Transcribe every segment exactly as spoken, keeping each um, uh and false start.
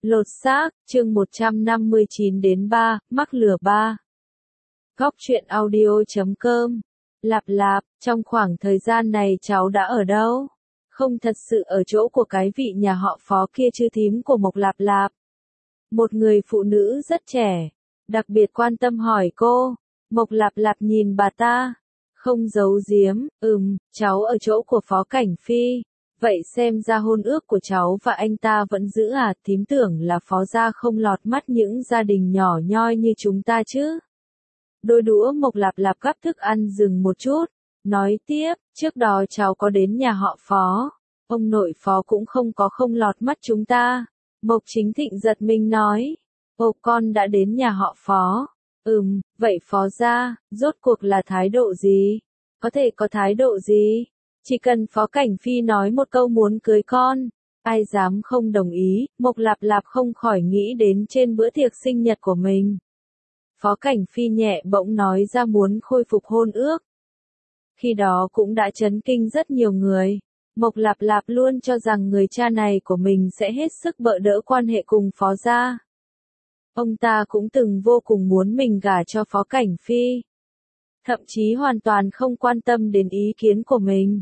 Lột xác, chương một trăm năm mươi chín đến ba, mắc lừa ba. Góc truyện audio chấm com. Lạp lạp, trong khoảng thời gian này cháu đã ở đâu? Không thật sự ở chỗ của cái vị nhà họ Phó kia chứ thím của Mộc Lạp Lạp. Một người phụ nữ rất trẻ, đặc biệt quan tâm hỏi cô. Mộc Lạp Lạp nhìn bà ta, không giấu giếm, ừm, cháu ở chỗ của Phó Cảnh Phi. Vậy xem ra hôn ước của cháu và anh ta vẫn giữ à? Thím tưởng là Phó gia không lọt mắt những gia đình nhỏ nhoi như chúng ta chứ. Đôi đũa Mộc Lạp Lạp gắp thức ăn dừng một chút, nói tiếp, trước đó cháu có đến nhà họ Phó, ông nội Phó cũng không có không lọt mắt chúng ta. Mộc Chính Thịnh giật mình nói, ồ, con đã đến nhà họ Phó. Ừm, vậy Phó gia, rốt cuộc là thái độ gì? Có thể có thái độ gì? Chỉ cần Phó Cảnh Phi nói một câu muốn cưới con, ai dám không đồng ý. Mộc Lạp Lạp không khỏi nghĩ đến trên bữa tiệc sinh nhật của mình. Phó Cảnh Phi nhẹ bỗng nói ra muốn khôi phục hôn ước. Khi đó cũng đã chấn kinh rất nhiều người. Mộc Lạp Lạp luôn cho rằng người cha này của mình sẽ hết sức bợ đỡ quan hệ cùng Phó gia. Ông ta cũng từng vô cùng muốn mình gả cho Phó Cảnh Phi. Thậm chí hoàn toàn không quan tâm đến ý kiến của mình.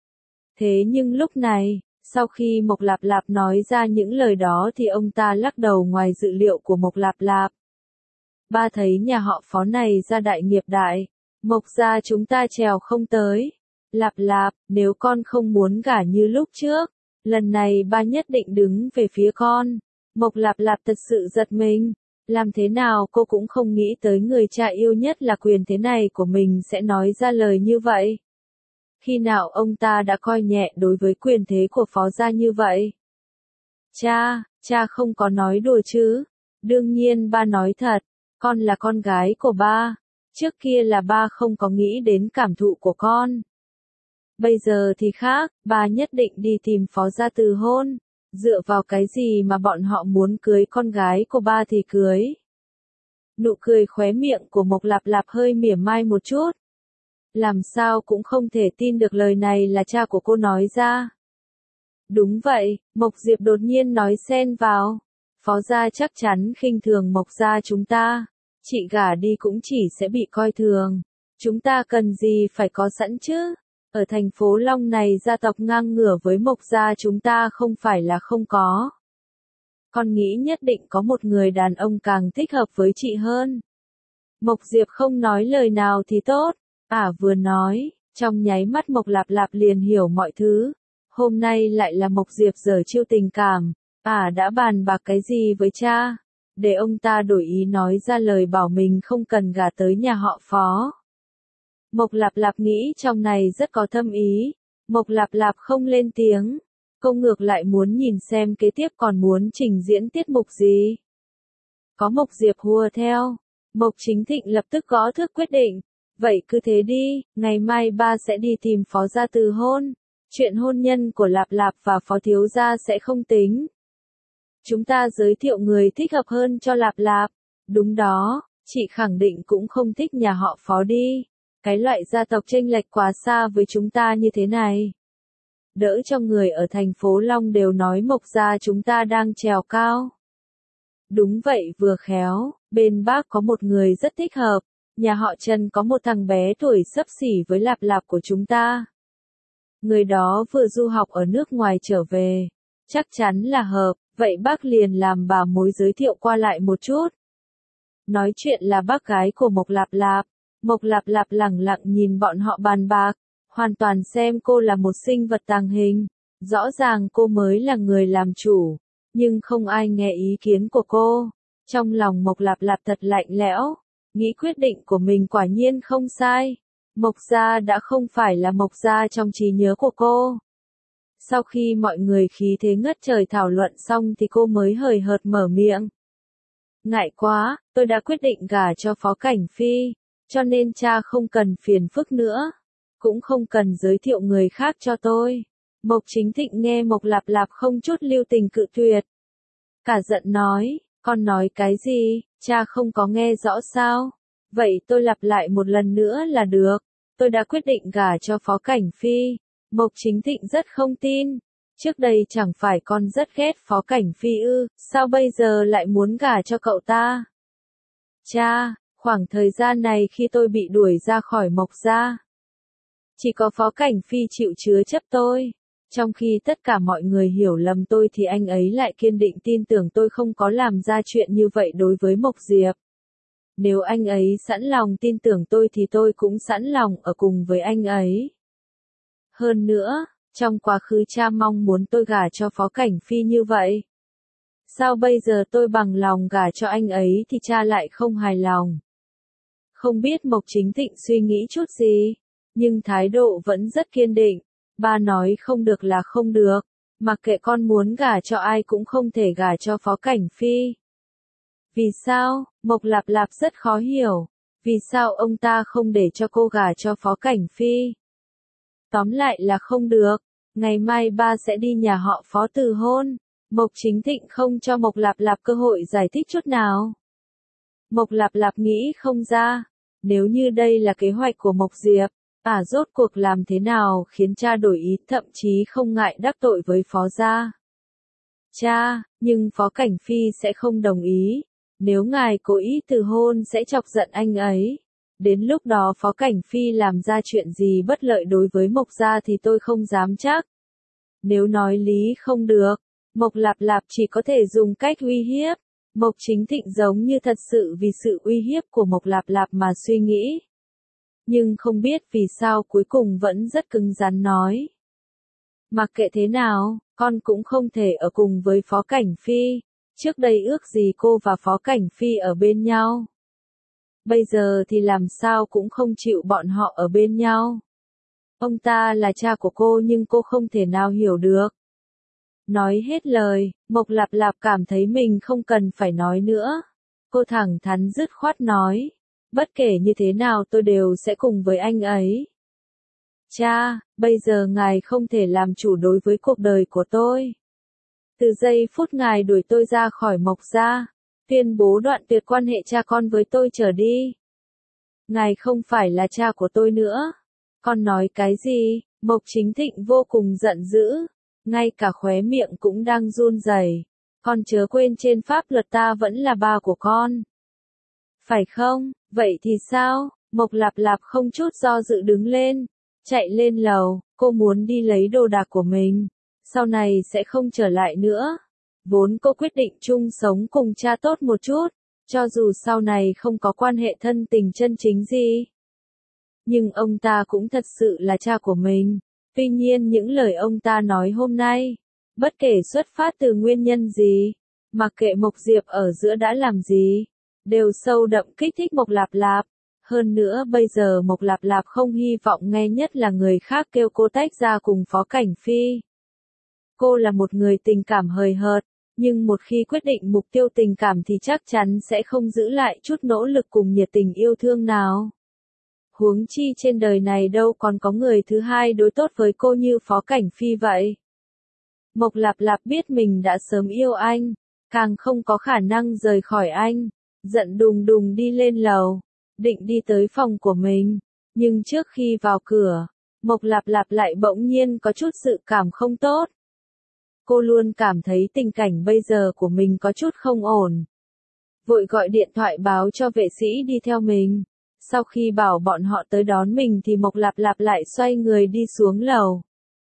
Thế nhưng lúc này, sau khi Mộc Lạp Lạp nói ra những lời đó thì ông ta lắc đầu ngoài dự liệu của Mộc Lạp Lạp. Ba thấy nhà họ Phó này ra đại nghiệp đại, Mộc gia chúng ta trèo không tới. Lạp Lạp, nếu con không muốn gả như lúc trước, lần này ba nhất định đứng về phía con. Mộc Lạp Lạp thật sự giật mình. Làm thế nào cô cũng không nghĩ tới người cha yêu nhất là quyền thế này của mình sẽ nói ra lời như vậy. Khi nào ông ta đã coi nhẹ đối với quyền thế của Phó gia như vậy? Cha, cha không có nói đùa chứ? Đương nhiên ba nói thật, con là con gái của ba. Trước kia là ba không có nghĩ đến cảm thụ của con. Bây giờ thì khác, ba nhất định đi tìm Phó gia từ hôn. Dựa vào cái gì mà bọn họ muốn cưới con gái của ba thì cưới? Nụ cười khóe miệng của Mộc Lạp Lạp hơi mỉa mai một chút. Làm sao cũng không thể tin được lời này là cha của cô nói ra. Đúng vậy, Mộc Diệp đột nhiên nói xen vào. Phó gia chắc chắn khinh thường Mộc gia chúng ta. Chị gả đi cũng chỉ sẽ bị coi thường. Chúng ta cần gì phải có sẵn chứ? Ở thành phố Long này gia tộc ngang ngửa với Mộc gia chúng ta không phải là không có. Con nghĩ nhất định có một người đàn ông càng thích hợp với chị hơn. Mộc Diệp không nói lời nào thì tốt. À vừa nói, trong nháy mắt Mộc Lạp Lạp liền hiểu mọi thứ. Hôm nay lại là Mộc Diệp giở chiêu tình cảm. À đã bàn bạc cái gì với cha? Để ông ta đổi ý nói ra lời bảo mình không cần gả tới nhà họ Phó. Mộc Lạp Lạp nghĩ trong này rất có thâm ý. Mộc Lạp Lạp không lên tiếng. Cô ngược lại muốn nhìn xem kế tiếp còn muốn trình diễn tiết mục gì. Có Mộc Diệp hùa theo. Mộc Chính Thịnh lập tức gõ thước quyết định. Vậy cứ thế đi, ngày mai ba sẽ đi tìm Phó gia từ hôn. Chuyện hôn nhân của Lạp Lạp và Phó thiếu gia sẽ không tính. Chúng ta giới thiệu người thích hợp hơn cho Lạp Lạp. Đúng đó, chị khẳng định cũng không thích nhà họ Phó đi. Cái loại gia tộc chênh lệch quá xa với chúng ta như thế này. Đỡ cho người ở thành phố Long đều nói Mộc gia chúng ta đang trèo cao. Đúng vậy vừa khéo, bên bác có một người rất thích hợp. Nhà họ Trần có một thằng bé tuổi xấp xỉ với Lạp Lạp của chúng ta. Người đó vừa du học ở nước ngoài trở về. Chắc chắn là hợp, vậy bác liền làm bà mối giới thiệu qua lại một chút. Nói chuyện là bác gái của Mộc Lạp Lạp. Mộc Lạp Lạp lẳng lặng nhìn bọn họ bàn bạc, hoàn toàn xem cô là một sinh vật tàng hình. Rõ ràng cô mới là người làm chủ, nhưng không ai nghe ý kiến của cô. Trong lòng Mộc Lạp Lạp thật lạnh lẽo, nghĩ quyết định của mình quả nhiên không sai. Mộc gia đã không phải là Mộc gia trong trí nhớ của cô. Sau khi mọi người khí thế ngất trời thảo luận xong thì cô mới hời hợt mở miệng. Ngại quá, tôi đã quyết định gả cho Phó Cảnh Phi. Cho nên cha không cần phiền phức nữa. Cũng không cần giới thiệu người khác cho tôi. Mộc Chính Thịnh nghe Mộc Lạp Lạp không chút lưu tình cự tuyệt. Cả giận nói, con nói cái gì, cha không có nghe rõ sao? Vậy tôi lặp lại một lần nữa là được. Tôi đã quyết định gả cho Phó Cảnh Phi. Mộc Chính Thịnh rất không tin. Trước đây chẳng phải con rất ghét Phó Cảnh Phi ư, sao bây giờ lại muốn gả cho cậu ta? Cha, khoảng thời gian này khi tôi bị đuổi ra khỏi Mộc gia, chỉ có Phó Cảnh Phi chịu chứa chấp tôi. Trong khi tất cả mọi người hiểu lầm tôi thì anh ấy lại kiên định tin tưởng tôi không có làm ra chuyện như vậy đối với Mộc Diệp. Nếu anh ấy sẵn lòng tin tưởng tôi thì tôi cũng sẵn lòng ở cùng với anh ấy. Hơn nữa, trong quá khứ cha mong muốn tôi gả cho Phó Cảnh Phi như vậy. Sao bây giờ tôi bằng lòng gả cho anh ấy thì cha lại không hài lòng? Không biết Mộc Chính Thịnh suy nghĩ chút gì, nhưng thái độ vẫn rất kiên định. Ba nói không được là không được, mặc kệ con muốn gả cho ai cũng không thể gả cho Phó Cảnh Phi. Vì sao? Mộc Lạp Lạp rất khó hiểu. Vì sao ông ta không để cho cô gả cho Phó Cảnh Phi? Tóm lại là không được. Ngày mai ba sẽ đi nhà họ Phó từ hôn. Mộc Chính Thịnh không cho Mộc Lạp Lạp cơ hội giải thích chút nào. Mộc Lạp Lạp nghĩ không ra. Nếu như đây là kế hoạch của Mộc Diệp, à rốt cuộc làm thế nào khiến cha đổi ý, thậm chí không ngại đắc tội với Phó gia. Cha, nhưng Phó Cảnh Phi sẽ không đồng ý. Nếu ngài cố ý từ hôn sẽ chọc giận anh ấy. Đến lúc đó Phó Cảnh Phi làm ra chuyện gì bất lợi đối với Mộc gia thì tôi không dám chắc. Nếu nói lý không được, Mộc Lạp Lạp chỉ có thể dùng cách uy hiếp. Mộc Chính Thịnh giống như thật sự vì sự uy hiếp của Mộc Lạp Lạp mà suy nghĩ. Nhưng không biết vì sao cuối cùng vẫn rất cứng rắn nói. Mặc kệ thế nào, con cũng không thể ở cùng với Phó Cảnh Phi. Trước đây ước gì cô và Phó Cảnh Phi ở bên nhau. Bây giờ thì làm sao cũng không chịu bọn họ ở bên nhau. Ông ta là cha của cô nhưng cô không thể nào hiểu được. Nói hết lời, Mộc Lạp Lạp cảm thấy mình không cần phải nói nữa. Cô thẳng thắn dứt khoát nói. Bất kể như thế nào tôi đều sẽ cùng với anh ấy. Cha, bây giờ ngài không thể làm chủ đối với cuộc đời của tôi. Từ giây phút ngài đuổi tôi ra khỏi Mộc gia, tuyên bố đoạn tuyệt quan hệ cha con với tôi trở đi. Ngài không phải là cha của tôi nữa. Con nói cái gì? Mộc Chính Thịnh vô cùng giận dữ. Ngay cả khóe miệng cũng đang run rẩy. Con chớ quên trên pháp luật ta vẫn là ba của con. Phải không? Vậy thì sao? Mộc Lạp Lạp không chút do dự đứng lên. Chạy lên lầu, cô muốn đi lấy đồ đạc của mình. Sau này sẽ không trở lại nữa. Vốn cô quyết định chung sống cùng cha tốt một chút. Cho dù sau này không có quan hệ thân tình chân chính gì. Nhưng ông ta cũng thật sự là cha của mình. Tuy nhiên những lời ông ta nói hôm nay, bất kể xuất phát từ nguyên nhân gì, mặc kệ Mộc Diệp ở giữa đã làm gì, đều sâu đậm kích thích Mộc Lạp Lạp. Hơn nữa bây giờ Mộc Lạp Lạp không hy vọng nghe nhất là người khác kêu cô tách ra cùng Phó Cảnh Phi. Cô là một người tình cảm hời hợt, nhưng một khi quyết định mục tiêu tình cảm thì chắc chắn sẽ không giữ lại chút nỗ lực cùng nhiệt tình yêu thương nào. Huống chi trên đời này đâu còn có người thứ hai đối tốt với cô như Phó Cảnh Phi vậy. Mộc Lạp Lạp biết mình đã sớm yêu anh, càng không có khả năng rời khỏi anh, giận đùng đùng đi lên lầu, định đi tới phòng của mình, nhưng trước khi vào cửa, Mộc Lạp Lạp lại bỗng nhiên có chút sự cảm không tốt. Cô luôn cảm thấy tình cảnh bây giờ của mình có chút không ổn. Vội gọi điện thoại báo cho vệ sĩ đi theo mình. Sau khi bảo bọn họ tới đón mình thì Mộc Lạp Lạp lại xoay người đi xuống lầu.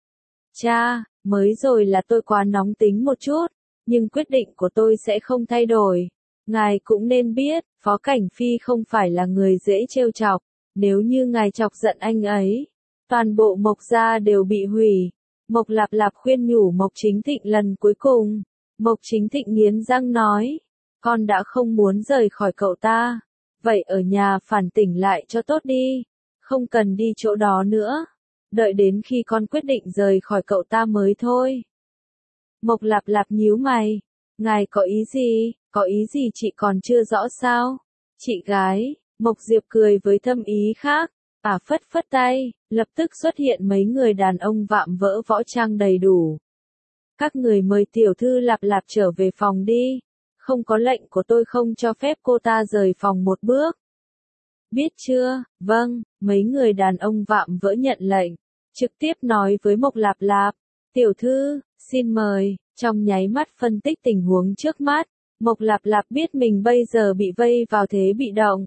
Cha, mới rồi là tôi quá nóng tính một chút, nhưng quyết định của tôi sẽ không thay đổi. Ngài cũng nên biết, Phó Cảnh Phi không phải là người dễ trêu chọc. Nếu như ngài chọc giận anh ấy, toàn bộ Mộc gia đều bị hủy. Mộc Lạp Lạp khuyên nhủ Mộc Chính Thịnh lần cuối cùng. Mộc Chính Thịnh nghiến răng nói, con đã không muốn rời khỏi cậu ta. Vậy ở nhà phản tỉnh lại cho tốt đi. Không cần đi chỗ đó nữa. Đợi đến khi con quyết định rời khỏi cậu ta mới thôi. Mộc Lạp Lạp nhíu mày. Ngài có ý gì? Có ý gì chị còn chưa rõ sao? Chị gái. Mộc Diệp cười với thâm ý khác. À phất phất tay. Lập tức xuất hiện mấy người đàn ông vạm vỡ võ trang đầy đủ. Các người mời tiểu thư Lạp Lạp trở về phòng đi. Không có lệnh của tôi không cho phép cô ta rời phòng một bước. Biết chưa? Vâng, mấy người đàn ông vạm vỡ nhận lệnh. Trực tiếp nói với Mộc Lạp Lạp. Tiểu thư, xin mời, trong nháy mắt phân tích tình huống trước mắt, Mộc Lạp Lạp biết mình bây giờ bị vây vào thế bị động.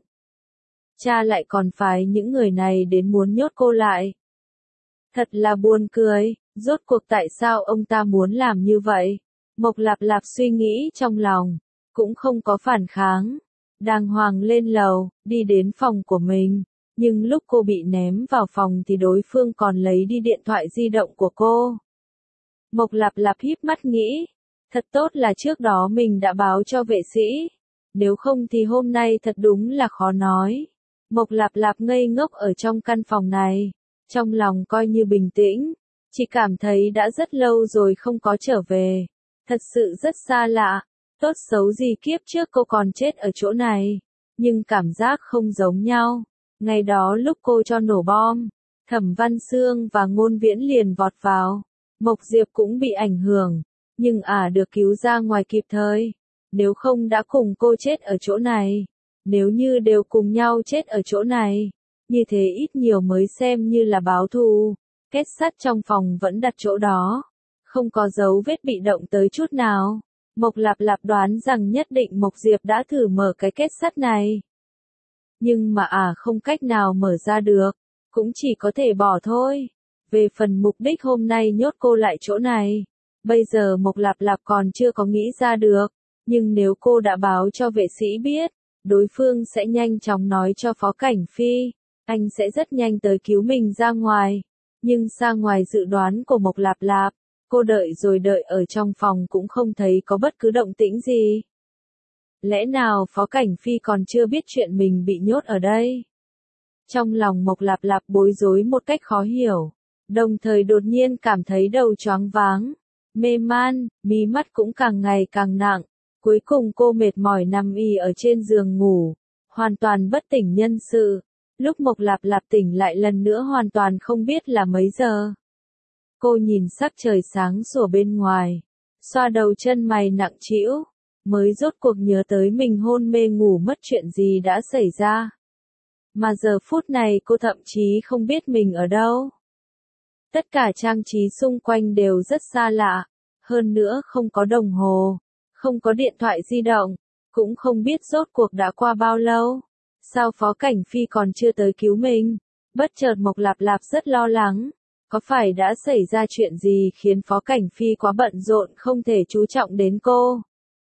Cha lại còn phái những người này đến muốn nhốt cô lại. Thật là buồn cười, rốt cuộc tại sao ông ta muốn làm như vậy? Mộc Lạp Lạp suy nghĩ trong lòng, cũng không có phản kháng. Đàng hoàng lên lầu, đi đến phòng của mình, nhưng lúc cô bị ném vào phòng thì đối phương còn lấy đi điện thoại di động của cô. Mộc Lạp Lạp híp mắt nghĩ, thật tốt là trước đó mình đã báo cho vệ sĩ, nếu không thì hôm nay thật đúng là khó nói. Mộc Lạp Lạp ngây ngốc ở trong căn phòng này, trong lòng coi như bình tĩnh, chỉ cảm thấy đã rất lâu rồi không có trở về, thật sự rất xa lạ, tốt xấu gì kiếp trước cô còn chết ở chỗ này, nhưng cảm giác không giống nhau. Ngày đó lúc cô cho nổ bom, Thẩm Văn Xương và Ngôn Viễn liền vọt vào, Mộc Diệp cũng bị ảnh hưởng, nhưng ả à được cứu ra ngoài kịp thời, nếu không đã cùng cô chết ở chỗ này, nếu như đều cùng nhau chết ở chỗ này, như thế ít nhiều mới xem như là báo thù. Kết sắt trong phòng vẫn đặt chỗ đó, không có dấu vết bị động tới chút nào. Mộc Lạp Lạp đoán rằng nhất định Mộc Diệp đã thử mở cái kết sắt này. Nhưng mà à không cách nào mở ra được, cũng chỉ có thể bỏ thôi. Về phần mục đích hôm nay nhốt cô lại chỗ này, bây giờ Mộc Lạp Lạp còn chưa có nghĩ ra được, nhưng nếu cô đã báo cho vệ sĩ biết, đối phương sẽ nhanh chóng nói cho Phó Cảnh Phi, anh sẽ rất nhanh tới cứu mình ra ngoài. Nhưng xa ngoài dự đoán của Mộc Lạp Lạp, cô đợi rồi đợi ở trong phòng cũng không thấy có bất cứ động tĩnh gì. Lẽ nào Phó Cảnh Phi còn chưa biết chuyện mình bị nhốt ở đây? Trong lòng Mộc Lạp Lạp bối rối một cách khó hiểu, đồng thời đột nhiên cảm thấy đầu choáng váng, mê man, mí mắt cũng càng ngày càng nặng, cuối cùng cô mệt mỏi nằm ì ở trên giường ngủ, hoàn toàn bất tỉnh nhân sự. Lúc Mộc Lạp Lạp tỉnh lại lần nữa hoàn toàn không biết là mấy giờ. Cô nhìn sắc trời sáng sủa bên ngoài, xoa đầu chân mày nặng trĩu, mới rốt cuộc nhớ tới mình hôn mê ngủ mất chuyện gì đã xảy ra. Mà giờ phút này cô thậm chí không biết mình ở đâu. Tất cả trang trí xung quanh đều rất xa lạ, hơn nữa không có đồng hồ, không có điện thoại di động, cũng không biết rốt cuộc đã qua bao lâu. Sao Phó Cảnh Phi còn chưa tới cứu mình? Bất chợt Mộc Lạp Lạp rất lo lắng. Có phải đã xảy ra chuyện gì khiến Phó Cảnh Phi quá bận rộn không thể chú trọng đến cô?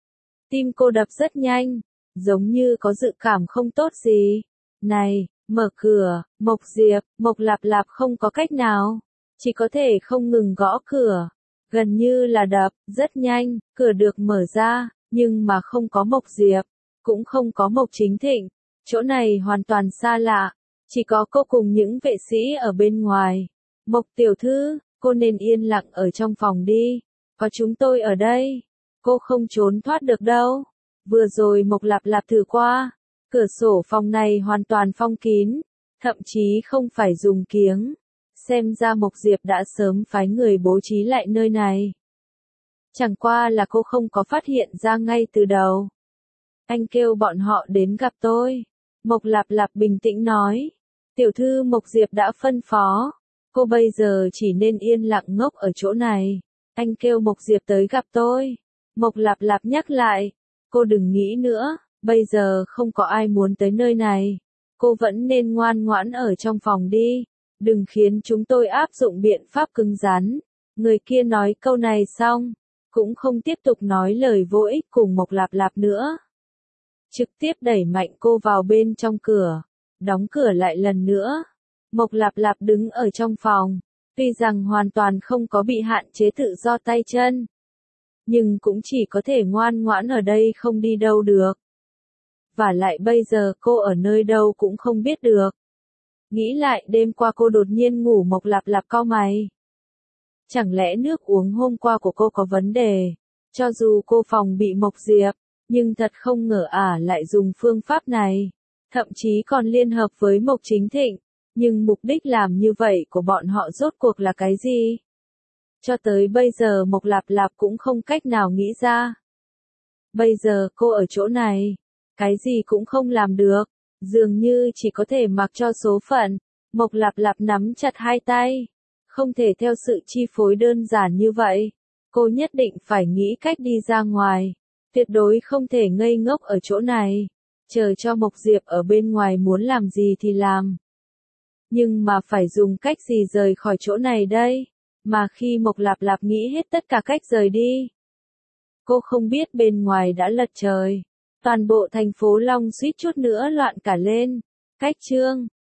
Tim cô đập rất nhanh, giống như có dự cảm không tốt gì. Này, mở cửa, Mộc Diệp, Mộc Lạp Lạp không có cách nào, chỉ có thể không ngừng gõ cửa. Gần như là đập, rất nhanh, cửa được mở ra, nhưng mà không có Mộc Diệp, cũng không có Mộc Chính Thịnh. Chỗ này hoàn toàn xa lạ, chỉ có cô cùng những vệ sĩ ở bên ngoài. Mộc tiểu thư, cô nên yên lặng ở trong phòng đi, có chúng tôi ở đây, cô không trốn thoát được đâu. Vừa rồi Mộc Lạp Lạp thử qua, cửa sổ phòng này hoàn toàn phong kín, thậm chí không phải dùng kiếng. Xem ra Mộc Diệp đã sớm phái người bố trí lại nơi này. Chẳng qua là cô không có phát hiện ra ngay từ đầu. Anh kêu bọn họ đến gặp tôi. Mộc Lạp Lạp bình tĩnh nói. Tiểu thư Mộc Diệp đã phân phó. Cô bây giờ chỉ nên yên lặng ngốc ở chỗ này. Anh kêu Mộc Diệp tới gặp tôi. Mộc Lạp Lạp nhắc lại. Cô đừng nghĩ nữa, bây giờ không có ai muốn tới nơi này. Cô vẫn nên ngoan ngoãn ở trong phòng đi. Đừng khiến chúng tôi áp dụng biện pháp cứng rắn. Người kia nói câu này xong, cũng không tiếp tục nói lời vô ích cùng Mộc Lạp Lạp nữa. Trực tiếp đẩy mạnh cô vào bên trong cửa, đóng cửa lại lần nữa. Mộc Lạp Lạp đứng ở trong phòng, tuy rằng hoàn toàn không có bị hạn chế tự do tay chân, nhưng cũng chỉ có thể ngoan ngoãn ở đây không đi đâu được. Và lại bây giờ cô ở nơi đâu cũng không biết được. Nghĩ lại đêm qua cô đột nhiên ngủ Mộc Lạp Lạp cau mày. Chẳng lẽ nước uống hôm qua của cô có vấn đề? Cho dù cô phòng bị Mộc Diệp, nhưng thật không ngờ ả lại dùng phương pháp này. Thậm chí còn liên hợp với Mộc Chính Thịnh. Nhưng mục đích làm như vậy của bọn họ rốt cuộc là cái gì? Cho tới bây giờ Mộc Lạp Lạp cũng không cách nào nghĩ ra. Bây giờ cô ở chỗ này, cái gì cũng không làm được, dường như chỉ có thể mặc cho số phận. Mộc Lạp Lạp nắm chặt hai tay, Không thể theo sự chi phối đơn giản như vậy. Cô nhất định phải nghĩ cách đi ra ngoài. Tuyệt đối không thể ngây ngốc ở chỗ này. Chờ cho Mộc Diệp ở bên ngoài muốn làm gì thì làm. Nhưng mà phải dùng cách gì rời khỏi chỗ này đây? Mà khi Mộc Lạp Lạp nghĩ hết tất cả cách rời đi. Cô không biết bên ngoài đã lật trời. Toàn bộ thành phố Long suýt chút nữa loạn cả lên. Cách chương